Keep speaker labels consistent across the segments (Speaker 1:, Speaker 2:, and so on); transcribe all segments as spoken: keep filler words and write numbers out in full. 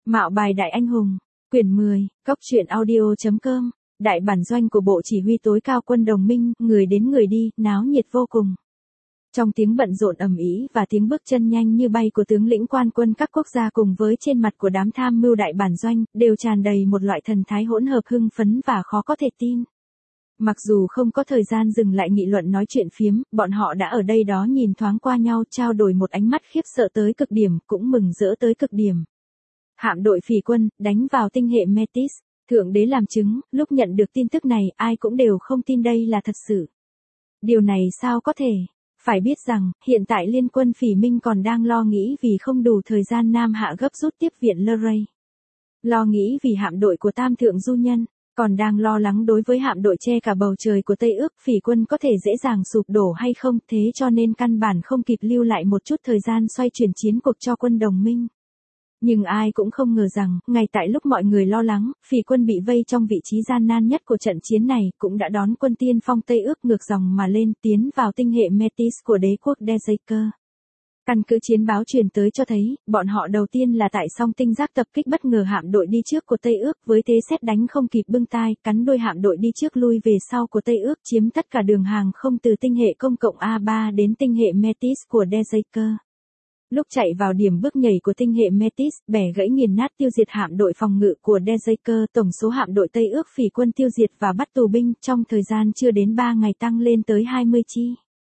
Speaker 1: Mạo bài đại anh hùng, quyển mười, cốc truyện audio.com, đại bản doanh của bộ chỉ huy tối cao quân đồng minh, người đến người đi, náo nhiệt vô cùng. Trong tiếng bận rộn ầm ĩ và tiếng bước chân nhanh như bay của tướng lĩnh quan quân các quốc gia cùng với trên mặt của đám tham mưu đại bản doanh, đều tràn đầy một loại thần thái hỗn hợp hưng phấn và khó có thể tin. Mặc dù không có thời gian dừng lại nghị luận nói chuyện phiếm, bọn họ đã ở đây đó nhìn thoáng qua nhau trao đổi một ánh mắt khiếp sợ tới cực điểm, cũng mừng rỡ tới cực điểm. Hạm đội phỉ quân, đánh vào tinh hệ Metis, thượng đế làm chứng, lúc nhận được tin tức này ai cũng đều không tin đây là thật sự. Điều này sao có thể? Phải biết rằng, hiện tại liên quân phỉ minh còn đang lo nghĩ vì không đủ thời gian Nam Hạ gấp rút tiếp viện Luray. Lo nghĩ vì hạm đội của Tam Thượng Du Nhân, còn đang lo lắng đối với hạm đội che cả bầu trời của Tây Ước phỉ quân có thể dễ dàng sụp đổ hay không, thế cho nên căn bản không kịp lưu lại một chút thời gian xoay chuyển chiến cuộc cho quân đồng minh. Nhưng ai cũng không ngờ rằng, ngay tại lúc mọi người lo lắng, phỉ quân bị vây trong vị trí gian nan nhất của trận chiến này, cũng đã đón quân tiên phong Tây Ước ngược dòng mà lên tiến vào tinh hệ Metis của đế quốc Dejaker. Căn cứ chiến báo truyền tới cho thấy, bọn họ đầu tiên là tại song tinh giác tập kích bất ngờ hạm đội đi trước của Tây Ước với thế xét đánh không kịp bưng tai, cắn đuôi hạm đội đi trước lui về sau của Tây Ước chiếm tất cả đường hàng không từ tinh hệ công cộng A ba đến tinh hệ Metis của Dejaker. Lúc chạy vào điểm bước nhảy của tinh hệ Metis, bẻ gãy nghiền nát tiêu diệt hạm đội phòng ngự của Dejaker, tổng số hạm đội Tây Ước phỉ quân tiêu diệt và bắt tù binh trong thời gian chưa đến ba ngày tăng lên tới hai mươi chi.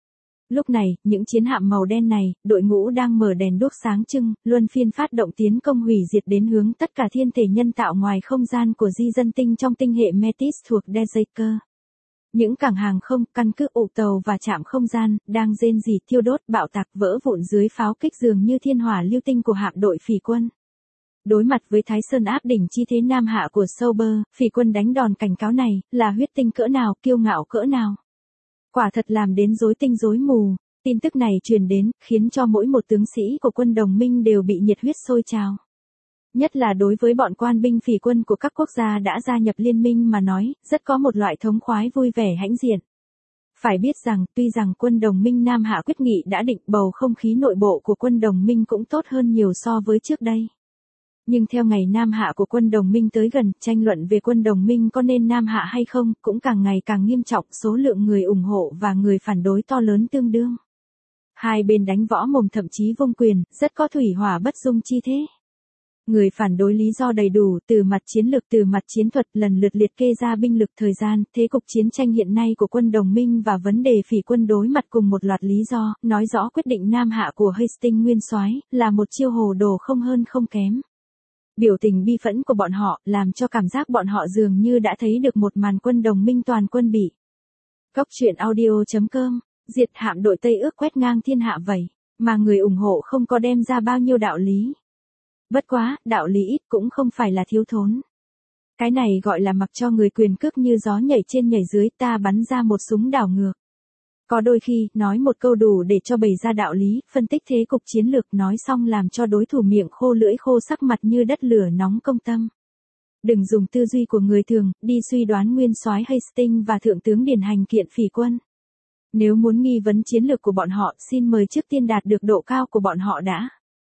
Speaker 1: Lúc này, những chiến hạm màu đen này, đội ngũ đang mở đèn đuốc sáng trưng, luân phiên phát động tiến công hủy diệt đến hướng tất cả thiên thể nhân tạo ngoài không gian của di dân tinh trong tinh hệ Metis thuộc Dejaker. Những cảng hàng không, căn cứ ụ tàu và trạm không gian, đang rên rỉ thiêu đốt bạo tạc vỡ vụn dưới pháo kích dường như thiên hỏa lưu tinh của hạm đội phỉ quân. Đối mặt với Thái Sơn áp đỉnh chi thế Nam Hạ của Sauber, phỉ quân đánh đòn cảnh cáo này, là huyết tinh cỡ nào, kiêu ngạo cỡ nào. Quả thật làm đến rối tinh rối mù, tin tức này truyền đến, khiến cho mỗi một tướng sĩ của quân đồng minh đều bị nhiệt huyết sôi trào. Nhất là đối với bọn quan binh phỉ quân của các quốc gia đã gia nhập liên minh mà nói, rất có một loại thống khoái vui vẻ hãnh diện. Phải biết rằng, tuy rằng quân đồng minh Nam Hạ quyết nghị đã định, bầu không khí nội bộ của quân đồng minh cũng tốt hơn nhiều so với trước đây. Nhưng theo ngày Nam Hạ của quân đồng minh tới gần, tranh luận về quân đồng minh có nên Nam Hạ hay không, cũng càng ngày càng nghiêm trọng, số lượng người ủng hộ và người phản đối to lớn tương đương. Hai bên đánh võ mồm thậm chí vung quyền, rất có thủy hỏa bất dung chi thế. Người phản đối lý do đầy đủ, từ mặt chiến lược từ mặt chiến thuật lần lượt liệt kê ra binh lực thời gian, thế cục chiến tranh hiện nay của quân đồng minh và vấn đề phỉ quân đối mặt cùng một loạt lý do, nói rõ quyết định Nam Hạ của Hastings nguyên soái là một chiêu hồ đồ không hơn không kém. Biểu tình bi phẫn của bọn họ, làm cho cảm giác bọn họ dường như đã thấy được một màn quân đồng minh toàn quân bị. Cốc truyện audio.com, diệt hạm đội Tây Ước quét ngang thiên hạ vậy, mà người ủng hộ không có đem ra bao nhiêu đạo lý. Bất quá, đạo lý ít cũng không phải là thiếu thốn. Cái này gọi là mặc cho người quyền cước như gió nhảy trên nhảy dưới, ta bắn ra một súng đảo ngược. Có đôi khi, nói một câu đủ để cho bày ra đạo lý, phân tích thế cục chiến lược, nói xong làm cho đối thủ miệng khô lưỡi khô sắc mặt như đất lửa nóng công tâm. Đừng dùng tư duy của người thường, đi suy đoán nguyên soái Hastings và thượng tướng điển hành kiện phỉ quân. Nếu muốn nghi vấn chiến lược của bọn họ, xin mời trước tiên đạt được độ cao của bọn họ đã.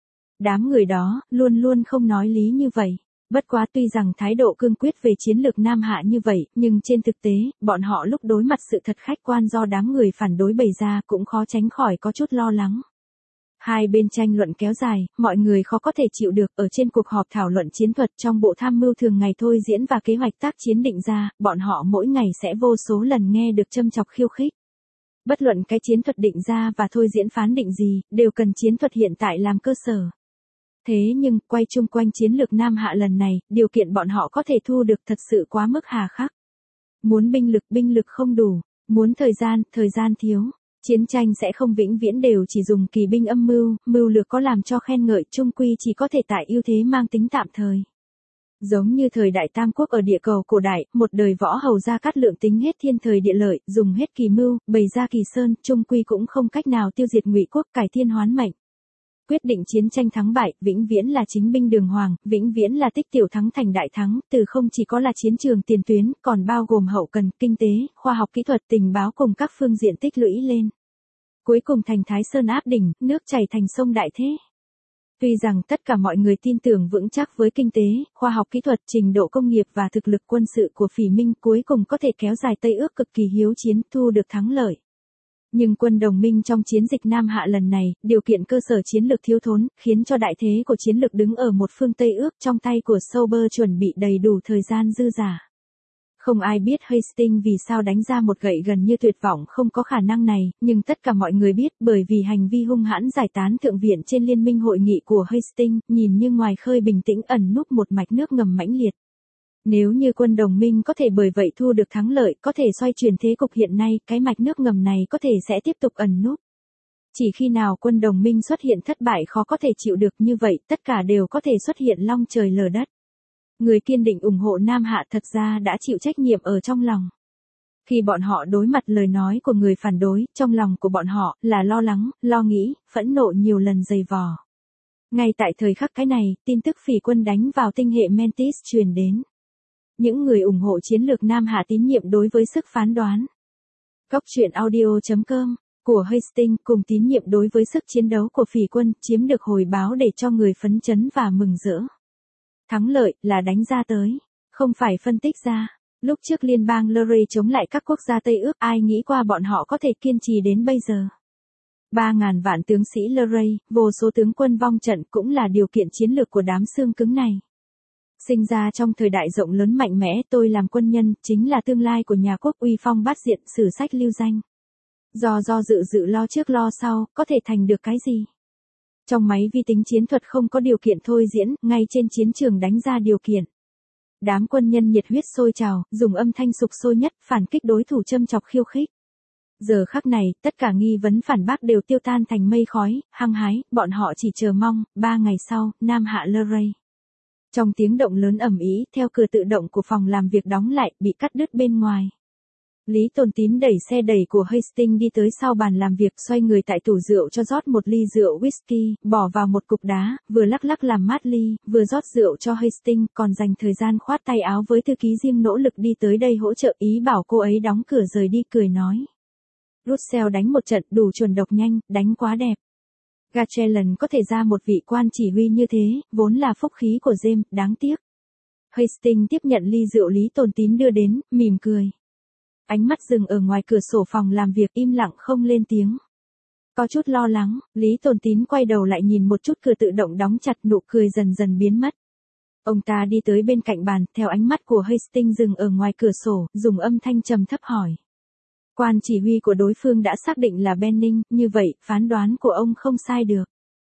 Speaker 1: Đám người đó, luôn luôn không nói lý như vậy. Bất quá tuy rằng thái độ cương quyết về chiến lược Nam Hạ như vậy, nhưng trên thực tế, bọn họ lúc đối mặt sự thật khách quan do đám người phản đối bày ra cũng khó tránh khỏi có chút lo lắng. Hai bên tranh luận kéo dài, mọi người khó có thể chịu được, ở trên cuộc họp thảo luận chiến thuật trong bộ tham mưu thường ngày thôi diễn và kế hoạch tác chiến định ra, bọn họ mỗi ngày sẽ vô số lần nghe được châm chọc khiêu khích. Bất luận cái chiến thuật định ra và thôi diễn phán định gì, đều cần chiến thuật hiện tại làm cơ sở. Thế nhưng, quay chung quanh chiến lược Nam Hạ lần này, điều kiện bọn họ có thể thu được thật sự quá mức hà khắc. Muốn binh lực, binh lực không đủ. Muốn thời gian, thời gian thiếu. Chiến tranh sẽ không vĩnh viễn đều chỉ dùng kỳ binh âm mưu, mưu lược có làm cho khen ngợi, chung quy chỉ có thể tại ưu thế mang tính tạm thời. Giống như thời đại Tam Quốc ở địa cầu cổ đại, một đời võ hầu Gia Cát Lượng tính hết thiên thời địa lợi, dùng hết kỳ mưu, bày ra kỳ sơn, chung quy cũng không cách nào tiêu diệt Ngụy quốc, cải thiên hoán mệnh. Quyết định chiến tranh thắng bại, vĩnh viễn là chính binh đường hoàng, vĩnh viễn là tích tiểu thắng thành đại thắng, từ không chỉ có là chiến trường tiền tuyến, còn bao gồm hậu cần, kinh tế, khoa học kỹ thuật, tình báo cùng các phương diện tích lũy lên. Cuối cùng thành Thái Sơn áp đỉnh, nước chảy thành sông đại thế. Tuy rằng tất cả mọi người tin tưởng vững chắc với kinh tế, khoa học kỹ thuật, trình độ công nghiệp và thực lực quân sự của Phỉ Minh cuối cùng có thể kéo dài Tây ước cực kỳ hiếu chiến thu được thắng lợi. Nhưng quân đồng minh trong chiến dịch Nam Hạ lần này, điều kiện cơ sở chiến lược thiếu thốn, khiến cho đại thế của chiến lược đứng ở một phương Tây ước trong tay của Sauber chuẩn bị đầy đủ thời gian dư dả. Không ai biết Hastings vì sao đánh ra một gậy gần như tuyệt vọng không có khả năng này, nhưng tất cả mọi người biết bởi vì hành vi hung hãn giải tán thượng viện trên liên minh hội nghị của Hastings, nhìn như ngoài khơi bình tĩnh ẩn núp một mạch nước ngầm mãnh liệt. Nếu như quân đồng minh có thể bởi vậy thu được thắng lợi, có thể xoay chuyển thế cục hiện nay, cái mạch nước ngầm này có thể sẽ tiếp tục ẩn núp. Chỉ khi nào quân đồng minh xuất hiện thất bại khó có thể chịu được như vậy, tất cả đều có thể xuất hiện long trời lở đất. Người kiên định ủng hộ Nam Hạ thật ra đã chịu trách nhiệm ở trong lòng. Khi bọn họ đối mặt lời nói của người phản đối, trong lòng của bọn họ là lo lắng, lo nghĩ, phẫn nộ nhiều lần dày vò. Ngay tại thời khắc cái này, tin tức Phỉ quân đánh vào tinh hệ Mentis truyền đến. Những người ủng hộ chiến lược Nam Hạ tín nhiệm đối với sức phán đoán. Góc truyện audio chấm com của Hastings cùng tín nhiệm đối với sức chiến đấu của Phỉ quân chiếm được hồi báo để cho người phấn chấn và mừng rỡ. Thắng lợi là đánh ra tới, không phải phân tích ra. Lúc trước liên bang Luray chống lại các quốc gia Tây ước, ai nghĩ qua bọn họ có thể kiên trì đến bây giờ. Ba ngàn vạn tướng sĩ Luray, vô số tướng quân vong trận cũng là điều kiện chiến lược của đám xương cứng này. Sinh ra trong thời đại rộng lớn mạnh mẽ, tôi làm quân nhân, chính là tương lai của nhà quốc uy phong bát diện, sử sách lưu danh. Do do dự dự lo trước lo sau, có thể thành được cái gì? Trong máy vi tính chiến thuật không có điều kiện thôi diễn, ngay trên chiến trường đánh ra điều kiện. Đám quân nhân nhiệt huyết sôi trào, dùng âm thanh sục sôi nhất, phản kích đối thủ châm chọc khiêu khích. Giờ khắc này, tất cả nghi vấn phản bác đều tiêu tan thành mây khói, hăng hái, bọn họ chỉ chờ mong, ba ngày sau, Nam Hạ Luray. Trong tiếng động lớn ầm ĩ, theo cửa tự động của phòng làm việc đóng lại, bị cắt đứt bên ngoài. Lý Tồn Tín đẩy xe đẩy của Hastings đi tới sau bàn làm việc, xoay người tại tủ rượu cho rót một ly rượu whisky, bỏ vào một cục đá, vừa lắc lắc làm mát ly, vừa rót rượu cho Hastings, còn dành thời gian khoát tay áo với thư ký riêng nỗ lực đi tới đây hỗ trợ, ý bảo cô ấy đóng cửa rời đi, cười nói. Russell đánh một trận đủ chuẩn độc nhanh, đánh quá đẹp. Gatchellan có thể ra một vị quan chỉ huy như thế, vốn là phúc khí của James, đáng tiếc. Hastings tiếp nhận ly rượu Lý Tồn Tín đưa đến, mỉm cười. Ánh mắt dừng ở ngoài cửa sổ phòng làm việc, im lặng không lên tiếng. Có chút lo lắng, Lý Tồn Tín quay đầu lại nhìn một chút cửa tự động đóng chặt, nụ cười dần dần biến mất. Ông ta đi tới bên cạnh bàn, theo ánh mắt của Hastings dừng ở ngoài cửa sổ, dùng âm thanh trầm thấp hỏi. Quan chỉ huy của đối phương đã xác định là Benning, như vậy, phán đoán của ông không sai được.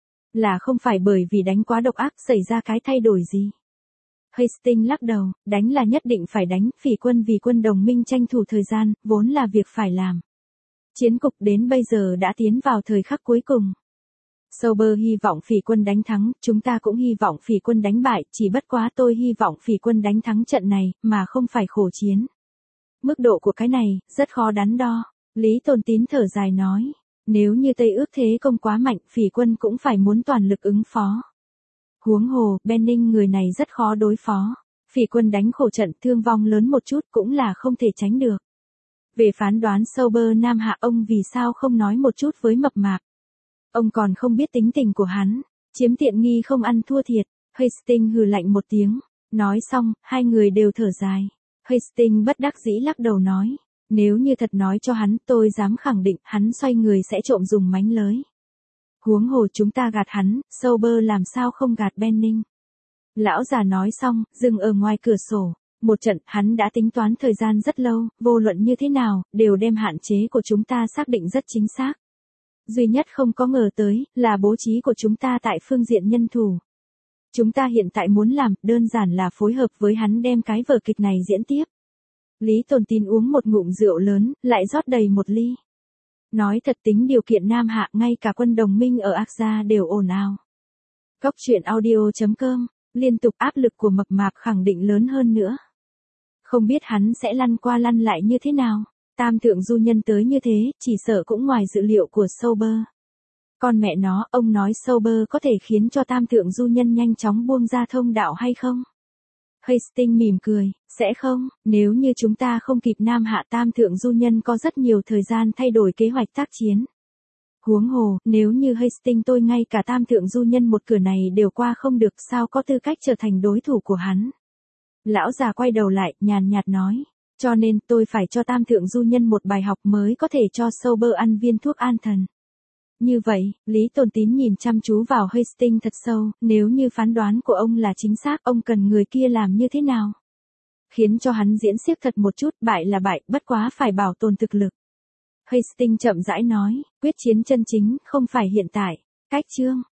Speaker 1: Là không phải bởi vì đánh quá độc ác xảy ra cái thay đổi gì. Hastings lắc đầu, đánh là nhất định phải đánh, Phỉ quân vì quân đồng minh tranh thủ thời gian, vốn là việc phải làm. Chiến cục đến bây giờ đã tiến vào thời khắc cuối cùng. Sauber hy vọng Phỉ quân đánh thắng, chúng ta cũng hy vọng Phỉ quân đánh bại, chỉ bất quá tôi hy vọng Phỉ quân đánh thắng trận này, mà không phải khổ chiến. Mức độ của cái này, rất khó đắn đo. Lý Tồn Tín thở dài nói, nếu như Tây ước thế công quá mạnh, Phỉ quân cũng phải muốn toàn lực ứng phó. Huống hồ, Benning người này rất khó đối phó. Phỉ quân đánh khổ trận, thương vong lớn một chút cũng là không thể tránh được. Về phán đoán Sauber Nam Hạ, ông vì sao không nói một chút với Mập Mạp? Ông còn không biết tính tình của hắn, chiếm tiện nghi không ăn thua thiệt. Hastings hừ lạnh một tiếng, nói xong, hai người đều thở dài. Hastings bất đắc dĩ lắc đầu nói, nếu như thật nói cho hắn, tôi dám khẳng định, hắn xoay người sẽ trộm dùng mánh lới. Huống hồ chúng ta gạt hắn, Sauber làm sao không gạt Benning. Lão già nói xong, dừng ở ngoài cửa sổ. Một trận, hắn đã tính toán thời gian rất lâu, vô luận như thế nào, đều đem hạn chế của chúng ta xác định rất chính xác. Duy nhất không có ngờ tới, là bố trí của chúng ta tại phương diện nhân thủ. Chúng ta hiện tại muốn làm, đơn giản là phối hợp với hắn đem cái vở kịch này diễn tiếp. Lý Tồn Tín uống một ngụm rượu lớn, lại rót đầy một ly. Nói thật, tính điều kiện Nam Hạ, ngay cả quân đồng minh ở Aksa đều ồn ào. Góc truyện audio chấm com, liên tục áp lực của Mập Mạp khẳng định lớn hơn nữa. Không biết hắn sẽ lăn qua lăn lại như thế nào. Tam thượng du nhân tới như thế, chỉ sợ cũng ngoài dự liệu của Sauber. Con mẹ nó, ông nói Sauber có thể khiến cho tam thượng du nhân nhanh chóng buông ra thông đạo hay không? Hastings mỉm cười, sẽ không, nếu như chúng ta không kịp Nam Hạ tam thượng du nhân có rất nhiều thời gian thay đổi kế hoạch tác chiến. Huống hồ, nếu như Hastings tôi ngay cả tam thượng du nhân một cửa này đều qua không được, sao có tư cách trở thành đối thủ của hắn. Lão già quay đầu lại, nhàn nhạt nói. Cho nên tôi phải cho tam thượng du nhân một bài học mới có thể cho Sober ăn viên thuốc an thần. Như vậy, Lý Tồn Tín nhìn chăm chú vào Hastings thật sâu, nếu như phán đoán của ông là chính xác, ông cần người kia làm như thế nào? Khiến cho hắn diễn xiếc thật một chút, bại là bại, bất quá phải bảo tồn thực lực. Hastings chậm rãi nói, quyết chiến chân chính, không phải hiện tại. Cách chương.